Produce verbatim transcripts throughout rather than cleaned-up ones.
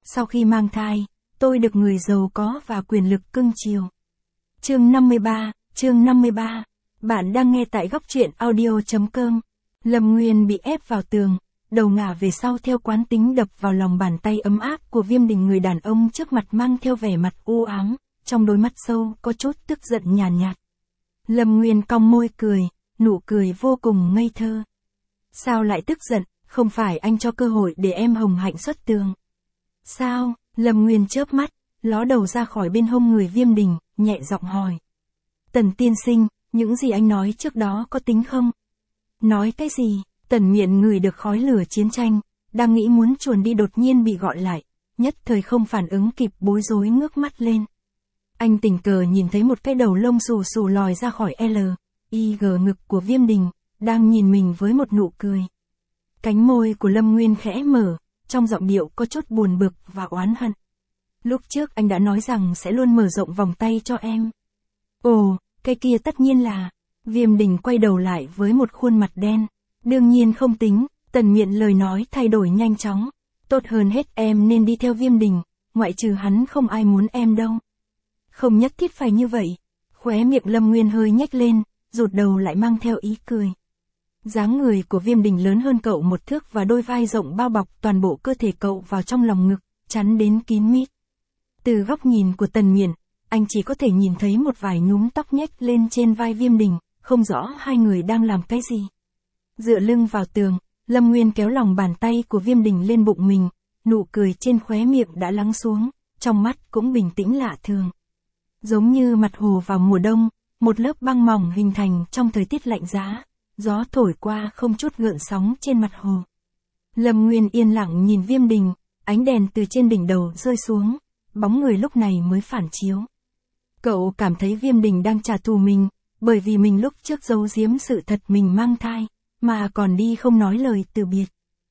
Sau khi mang thai, tôi được người giàu có và quyền lực cưng chiều. Chương năm mươi ba, chương năm mươi ba. Bạn đang nghe tại góc truyện audio chấm com. Lâm Nguyên bị ép vào tường, đầu ngả về sau theo quán tính đập vào lòng bàn tay ấm áp của Viêm Đình, người đàn ông trước mặt mang theo vẻ mặt u ám, trong đôi mắt sâu có chút tức giận nhàn nhạt, nhạt. Lâm Nguyên cong môi cười, nụ cười vô cùng ngây thơ. Sao lại tức giận, không phải anh cho cơ hội để em Hồng Hạnh xuất tường. Sao? Lâm Nguyên chớp mắt, ló đầu ra khỏi bên hông người Viêm Đình, nhẹ giọng hỏi. Tần tiên sinh, những gì anh nói trước đó có tính không? Nói cái gì? Tần Miện ngửi được khói lửa chiến tranh, đang nghĩ muốn chuồn đi đột nhiên bị gọi lại, nhất thời không phản ứng kịp, bối rối ngước mắt lên. Anh tình cờ nhìn thấy một cái đầu lông xù xù lòi ra khỏi L, I G ngực của Viêm Đình, đang nhìn mình với một nụ cười. Cánh môi của Lâm Nguyên khẽ mở, trong giọng điệu có chút buồn bực và oán hận. Lúc trước anh đã nói rằng sẽ luôn mở rộng vòng tay cho em. Ồ, cái kia tất nhiên là... Viêm Đình quay đầu lại với một khuôn mặt đen. Đương nhiên không tính, Tần Miện lời nói thay đổi nhanh chóng. Tốt hơn hết em nên đi theo Viêm Đình, ngoại trừ hắn không ai muốn em đâu. Không nhất thiết phải như vậy. Khóe miệng Lâm Nguyên hơi nhếch lên, rụt đầu lại mang theo ý cười. Dáng người của Viêm Đình lớn hơn cậu một thước và đôi vai rộng bao bọc toàn bộ cơ thể cậu vào trong lòng ngực, chắn đến kín mít. Từ góc nhìn của Tần Miện, anh chỉ có thể nhìn thấy một vài núm tóc nhếch lên trên vai Viêm Đình, không rõ hai người đang làm cái gì. Dựa lưng vào tường, Lâm Nguyên kéo lòng bàn tay của Viêm Đình lên bụng mình, nụ cười trên khóe miệng đã lắng xuống, trong mắt cũng bình tĩnh lạ thường. Giống như mặt hồ vào mùa đông, một lớp băng mỏng hình thành trong thời tiết lạnh giá, gió thổi qua không chút gợn sóng trên mặt hồ. Lâm Nguyên yên lặng nhìn Viêm Đình, ánh đèn từ trên đỉnh đầu rơi xuống, bóng người lúc này mới phản chiếu. Cậu cảm thấy Viêm Đình đang trả thù mình, bởi vì mình lúc trước giấu giếm sự thật mình mang thai, mà còn đi không nói lời từ biệt.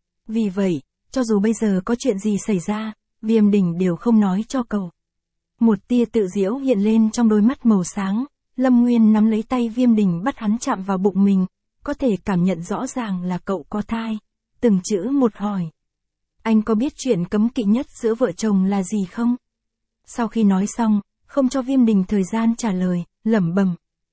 Vì vậy, cho dù bây giờ có chuyện gì xảy ra, Viêm Đình đều không nói cho cậu. Một tia tự giễu hiện lên trong đôi mắt màu sáng, Lâm Nguyên nắm lấy tay Viêm Đình bắt hắn chạm vào bụng mình, có thể cảm nhận rõ ràng là cậu có thai, từng chữ một hỏi. Anh có biết chuyện cấm kỵ nhất giữa vợ chồng là gì không? Sau khi nói xong, không cho Viêm Đình thời gian trả lời, lẩm bẩm.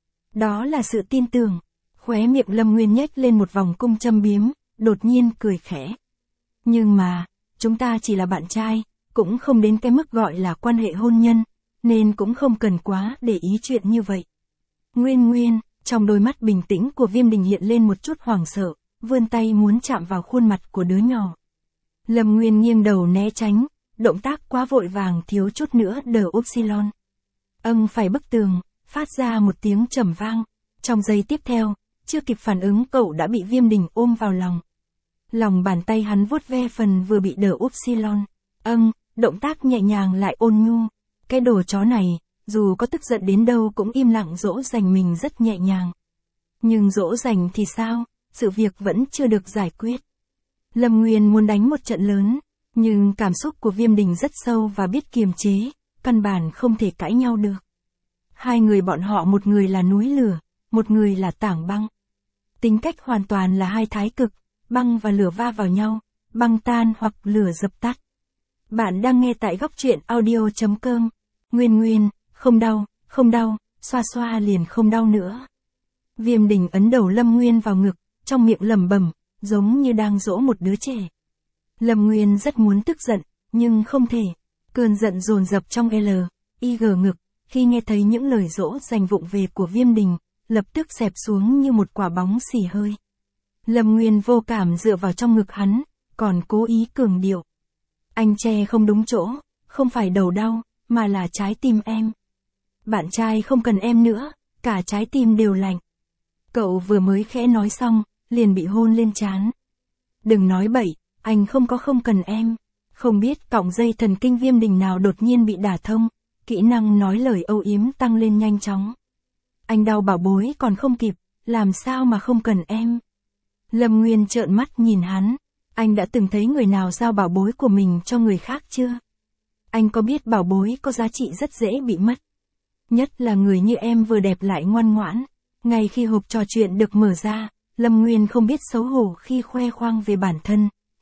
Đó là sự tin tưởng. Khóe miệng Lâm Nguyên nhếch lên một vòng cung châm biếm, đột nhiên cười khẽ. Nhưng mà, chúng ta chỉ là bạn trai, cũng không đến cái mức gọi là quan hệ hôn nhân, nên cũng không cần quá để ý chuyện như vậy. Nguyên Nguyên, trong đôi mắt bình tĩnh của Viêm Đình hiện lên một chút hoảng sợ, vươn tay muốn chạm vào khuôn mặt của đứa nhỏ. Lâm Nguyên nghiêng đầu né tránh, động tác quá vội vàng thiếu chút nữa đờ upsilon. Âng phải bức tường, phát ra một tiếng trầm vang. Trong giây tiếp theo, chưa kịp phản ứng cậu đã bị Viêm Đình ôm vào lòng. Lòng bàn tay hắn vuốt ve phần vừa bị đờ upsilon. Âng, động tác nhẹ nhàng lại ôn nhu. Cái đồ chó này, dù có tức giận đến đâu cũng im lặng dỗ dành mình rất nhẹ nhàng. Nhưng dỗ dành thì sao, sự việc vẫn chưa được giải quyết. Lâm Nguyên muốn đánh một trận lớn, nhưng cảm xúc của Viêm Đình rất sâu và biết kiềm chế, căn bản không thể cãi nhau được. Hai người bọn họ, một người là núi lửa, một người là tảng băng. Tính cách hoàn toàn là hai thái cực, băng và lửa va vào nhau, băng tan hoặc lửa dập tắt. Bạn đang nghe tại góc truyện audio chấm com. Nguyên Nguyên, không đau, không đau, xoa xoa liền không đau nữa. Viêm Đình ấn đầu Lâm Nguyên vào ngực, trong miệng lẩm bẩm, giống như đang dỗ một đứa trẻ. Lâm Nguyên rất muốn tức giận, nhưng không thể. Cơn giận dồn dập trong L, I G ngực, khi nghe thấy những lời dỗ dành vụng về của Viêm Đình, lập tức xẹp xuống như một quả bóng xì hơi. Lâm Nguyên vô cảm dựa vào trong ngực hắn, còn cố ý cường điệu. Anh che không đúng chỗ, không phải đầu đau, mà là trái tim em. Bạn trai không cần em nữa, cả trái tim đều lạnh. Cậu vừa mới khẽ nói xong, liền bị hôn lên trán. Đừng nói bậy, anh không có không cần em. Không biết cọng dây thần kinh Viêm Đình nào đột nhiên bị đả thông, kỹ năng nói lời âu yếm tăng lên nhanh chóng. Anh đau bảo bối còn không kịp, làm sao mà không cần em. Lâm Nguyên trợn mắt nhìn hắn, anh đã từng thấy người nào giao bảo bối của mình cho người khác chưa? Anh có biết bảo bối có giá trị rất dễ bị mất. Nhất là người như em vừa đẹp lại ngoan ngoãn. Ngay khi hộp trò chuyện được mở ra, Lâm Nguyên không biết xấu hổ khi khoe khoang về bản thân,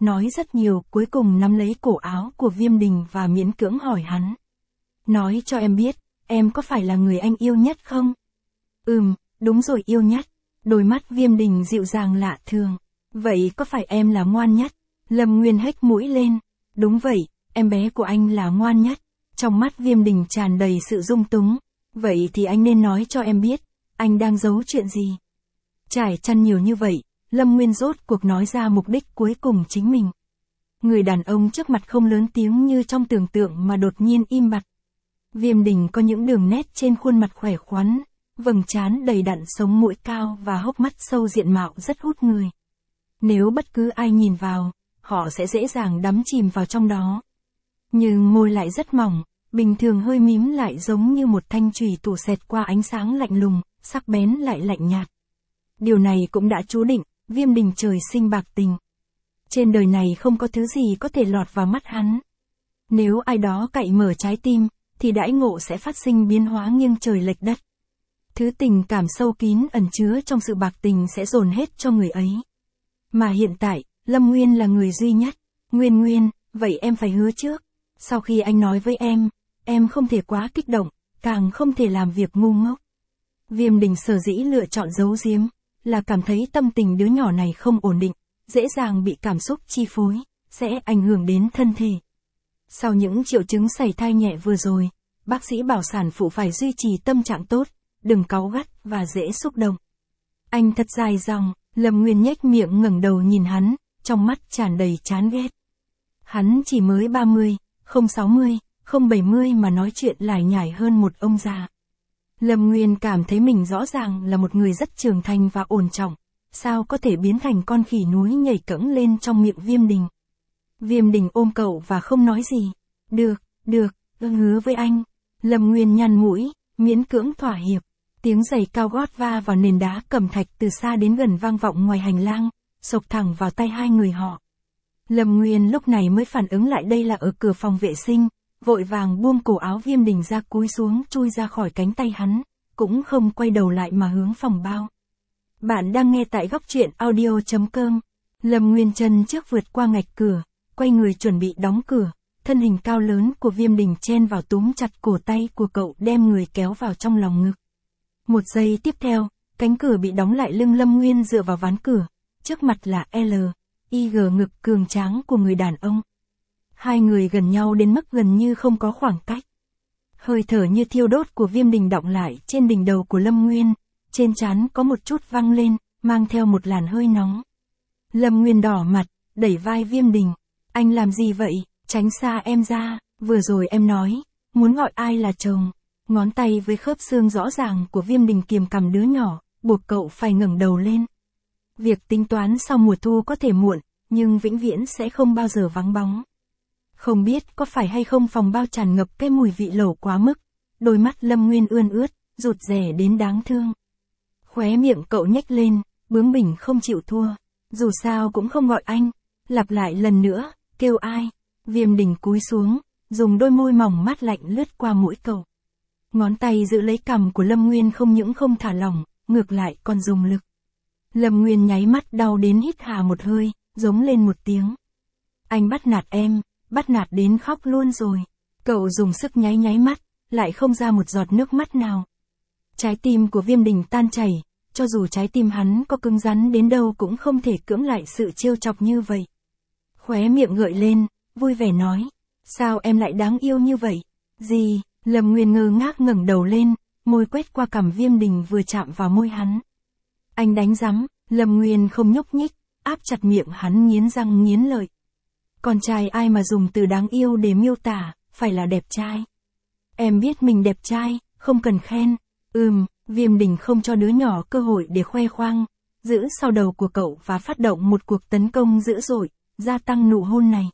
nói rất nhiều, cuối cùng nắm lấy cổ áo của Viêm Đình và miễn cưỡng hỏi hắn. Nói cho em biết, em có phải là người anh yêu nhất không? Ừm, đúng rồi, yêu nhất. Đôi mắt Viêm Đình dịu dàng lạ thường. Vậy có phải em là ngoan nhất? Lâm Nguyên hếch mũi lên. Đúng vậy, em bé của anh là ngoan nhất. Trong mắt Viêm Đình tràn đầy sự dung túng. Vậy thì anh nên nói cho em biết, anh đang giấu chuyện gì? Trải chăn nhiều như vậy, Lâm Nguyên rốt cuộc nói ra mục đích cuối cùng chính mình. Người đàn ông trước mặt không lớn tiếng như trong tưởng tượng mà đột nhiên im bặt. Viêm Đình có những đường nét trên khuôn mặt khỏe khoắn, vầng trán đầy đặn, sống mũi cao và hốc mắt sâu, diện mạo rất hút người. Nếu bất cứ ai nhìn vào, họ sẽ dễ dàng đắm chìm vào trong đó. Nhưng môi lại rất mỏng, bình thường hơi mím lại giống như một thanh chùy thủ xẹt qua ánh sáng lạnh lùng, sắc bén lại lạnh nhạt. Điều này cũng đã chú định, Viêm Đình trời sinh bạc tình. Trên đời này không có thứ gì có thể lọt vào mắt hắn. Nếu ai đó cậy mở trái tim, thì đãi ngộ sẽ phát sinh biến hóa nghiêng trời lệch đất. Thứ tình cảm sâu kín ẩn chứa trong sự bạc tình sẽ dồn hết cho người ấy. Mà hiện tại, Lâm Nguyên là người duy nhất. Nguyên Nguyên, vậy em phải hứa trước. Sau khi anh nói với em, em không thể quá kích động, càng không thể làm việc ngu ngốc. Viêm Đình sở dĩ lựa chọn giấu giếm, là cảm thấy tâm tình đứa nhỏ này không ổn định, dễ dàng bị cảm xúc chi phối, sẽ ảnh hưởng đến thân thể. Sau những triệu chứng sảy thai nhẹ vừa rồi, bác sĩ bảo sản phụ phải duy trì tâm trạng tốt, đừng cáu gắt và dễ xúc động. Anh thật dài dòng, Lâm Nguyên nhếch miệng ngẩng đầu nhìn hắn, trong mắt tràn đầy chán ghét. Hắn chỉ mới ba mươi, không sáu mươi, không bảy mươi mà nói chuyện lải nhải hơn một ông già. Lâm Nguyên cảm thấy mình rõ ràng là một người rất trưởng thành và ổn trọng, sao có thể biến thành con khỉ núi nhảy cẫng lên trong miệng Viêm Đình. Viêm Đình ôm cậu và không nói gì. Được, được, hứa với anh. Lâm Nguyên nhăn mũi, miễn cưỡng thỏa hiệp. Tiếng giày cao gót va vào nền đá cẩm thạch từ xa đến gần vang vọng ngoài hành lang, xộc thẳng vào tay hai người họ. Lâm Nguyên lúc này mới phản ứng lại đây là ở cửa phòng vệ sinh, vội vàng buông cổ áo Viêm Đình ra, cúi xuống chui ra khỏi cánh tay hắn, cũng không quay đầu lại mà hướng phòng bao. Bạn đang nghe tại góc truyện audio chấm com. Lâm Nguyên chân trước vượt qua ngạch cửa, quay người chuẩn bị đóng cửa, thân hình cao lớn của Viêm Đình chen vào túm chặt cổ tay của cậu, đem người kéo vào trong lòng ngực. Một giây tiếp theo, cánh cửa bị đóng lại, lưng Lâm Nguyên dựa vào ván cửa, trước mặt là L, I G ngực cường tráng của người đàn ông. Hai người gần nhau đến mức gần như không có khoảng cách. Hơi thở như thiêu đốt của Viêm Đình đọng lại trên đỉnh đầu của Lâm Nguyên, trên trán có một chút văng lên, mang theo một làn hơi nóng. Lâm Nguyên đỏ mặt, đẩy vai Viêm Đình. Anh làm gì vậy? Tránh xa em ra, vừa rồi em nói, muốn gọi ai là chồng. Ngón tay với khớp xương rõ ràng của Viêm Đình kiềm cầm đứa nhỏ, buộc cậu phải ngẩng đầu lên. Việc tính toán sau mùa thu có thể muộn, nhưng vĩnh viễn sẽ không bao giờ vắng bóng. Không biết có phải hay không phòng bao tràn ngập cái mùi vị lẩu quá mức, đôi mắt Lâm Nguyên ươn ướt, rụt rè đến đáng thương. Khóe miệng cậu nhếch lên, bướng bỉnh không chịu thua. Dù sao cũng không gọi anh, lặp lại lần nữa, kêu ai. Viêm Đình cúi xuống, dùng đôi môi mỏng mát lạnh lướt qua mũi cậu. Ngón tay giữ lấy cằm của Lâm Nguyên không những không thả lỏng, ngược lại còn dùng lực. Lâm Nguyên nháy mắt đau đến hít hà một hơi, giống lên một tiếng. Anh bắt nạt em, bắt nạt đến khóc luôn rồi. Cậu dùng sức nháy nháy mắt, lại không ra một giọt nước mắt nào. Trái tim của Viêm Đình tan chảy, cho dù trái tim hắn có cứng rắn đến đâu cũng không thể cưỡng lại sự trêu chọc như vậy. Khóe miệng gợi lên, vui vẻ nói, sao em lại đáng yêu như vậy? Gì? Lâm Nguyên ngơ ngác ngẩng đầu lên, môi quét qua cằm Viêm Đình vừa chạm vào môi hắn. Anh đánh rắm. Lâm Nguyên không nhúc nhích, áp chặt miệng hắn, nghiến răng nghiến lợi. Con trai ai mà dùng từ đáng yêu để miêu tả, phải là đẹp trai. Em biết mình đẹp trai, không cần khen. Ừm, Viêm Đình không cho đứa nhỏ cơ hội để khoe khoang, giữ sau đầu của cậu và phát động một cuộc tấn công dữ dội, gia tăng nụ hôn này.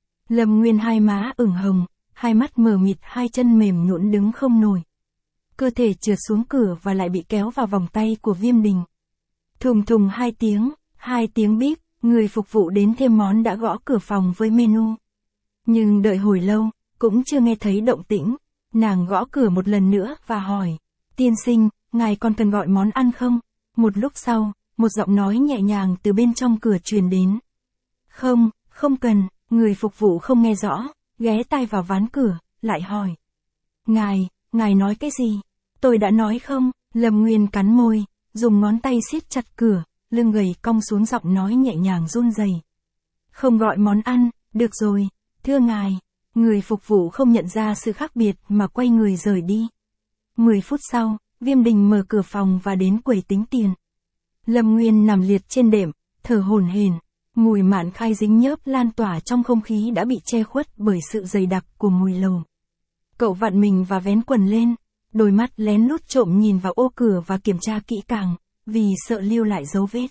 Lâm Nguyên hai má ửng hồng, hai mắt mờ mịt, hai chân mềm nhũn đứng không nổi. Cơ thể trượt xuống cửa và lại bị kéo vào vòng tay của Viêm Đình. Thùng thùng hai tiếng, hai tiếng bíp, người phục vụ đến thêm món đã gõ cửa phòng với menu. Nhưng đợi hồi lâu, cũng chưa nghe thấy động tĩnh. Nàng gõ cửa một lần nữa và hỏi, tiên sinh, ngài còn cần gọi món ăn không? Một lúc sau, một giọng nói nhẹ nhàng từ bên trong cửa truyền đến. Không, Không cần, người phục vụ không nghe rõ, ghé tai vào ván cửa, lại hỏi. Ngài, ngài nói cái gì? Tôi đã nói không, Lâm Nguyên cắn môi, dùng ngón tay siết chặt cửa, lưng gầy cong xuống giọng nói nhẹ nhàng run rẩy. Không gọi món ăn, được rồi, thưa ngài. Người phục vụ không nhận ra sự khác biệt mà quay người rời đi. Mười phút sau, Viêm Đình mở cửa phòng và đến quầy tính tiền. Lâm Nguyên nằm liệt trên đệm, thở hổn hển, mùi mạn khai dính nhớp lan tỏa trong không khí đã bị che khuất bởi sự dày đặc của mùi lầu. Cậu vặn mình và vén quần lên, đôi mắt lén lút trộm nhìn vào ô cửa và kiểm tra kỹ càng, vì sợ lưu lại dấu vết.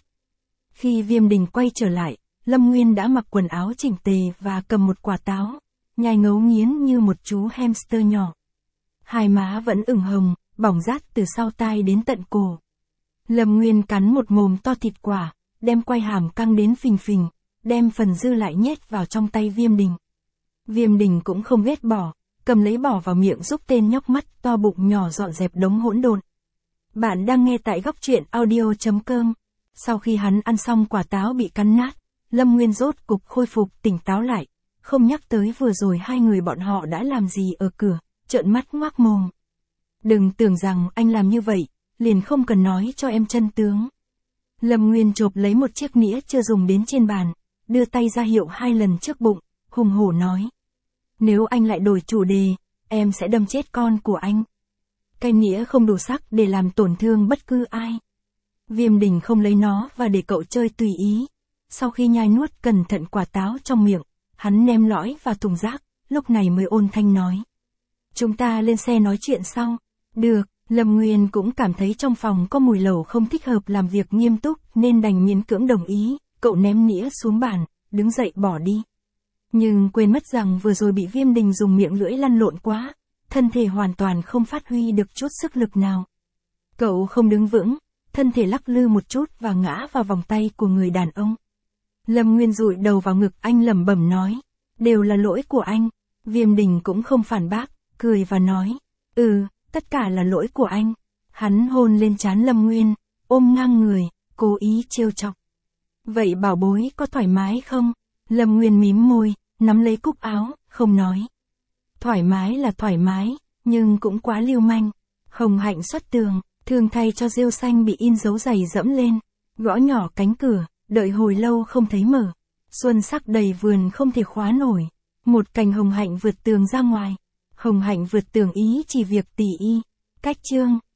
Khi Viêm Đình quay trở lại, Lâm Nguyên đã mặc quần áo chỉnh tề và cầm một quả táo, nhai ngấu nghiến như một chú hamster nhỏ. Hai má vẫn ửng hồng, bỏng rát từ sau tai đến tận cổ. Lâm Nguyên cắn một mồm to thịt quả, đem quai hàm căng đến phình phình, đem phần dư lại nhét vào trong tay Viêm Đình. Viêm Đình cũng không ghét bỏ, cầm lấy bỏ vào miệng giúp tên nhóc mắt to bụng nhỏ dọn dẹp đống hỗn độn. Bạn đang nghe tại góc truyện audio chấm com. Sau khi hắn ăn xong quả táo bị cắn nát, Lâm Nguyên rốt cục khôi phục tỉnh táo lại, không nhắc tới vừa rồi hai người bọn họ đã làm gì ở cửa, trợn mắt ngoác mồm. Đừng tưởng rằng anh làm như vậy, liền không cần nói cho em chân tướng. Lâm Nguyên chộp lấy một chiếc nĩa chưa dùng đến trên bàn, đưa tay ra hiệu hai lần trước bụng, hùng hổ nói. Nếu anh lại đổi chủ đề, em sẽ đâm chết con của anh. Cái nĩa không đủ sắc để làm tổn thương bất cứ ai. Viêm Đình không lấy nó và để cậu chơi tùy ý. Sau khi nhai nuốt cẩn thận quả táo trong miệng, hắn ném lõi vào thùng rác, lúc này mới ôn thanh nói. Chúng ta lên xe nói chuyện sau. Được, Lâm Nguyên cũng cảm thấy trong phòng có mùi lẩu không thích hợp làm việc nghiêm túc nên đành miễn cưỡng đồng ý, cậu ném nĩa xuống bàn, đứng dậy bỏ đi. Nhưng quên mất rằng vừa rồi bị Viêm Đình dùng miệng lưỡi lăn lộn quá, thân thể hoàn toàn không phát huy được chút sức lực nào. Cậu không đứng vững, thân thể lắc lư một chút và ngã vào vòng tay của người đàn ông. Lâm Nguyên dụi đầu vào ngực anh lẩm bẩm nói, đều là lỗi của anh. Viêm Đình cũng không phản bác, cười và nói, ừ, tất cả là lỗi của anh. Hắn hôn lên trán Lâm Nguyên, ôm ngang người, cố ý trêu chọc. Vậy bảo bối có thoải mái không? Lâm Nguyên mím môi, nắm lấy cúc áo, không nói. Thoải mái là thoải mái, nhưng cũng quá lưu manh. Hồng Hạnh xuất tường, thường thay cho rêu xanh bị in dấu giày dẫm lên, gõ nhỏ cánh cửa, đợi hồi lâu không thấy mở. Xuân sắc đầy vườn không thể khóa nổi. Một cành Hồng Hạnh vượt tường ra ngoài. Hồng Hạnh vượt tường ý chỉ việc tỉ y. Cách chương.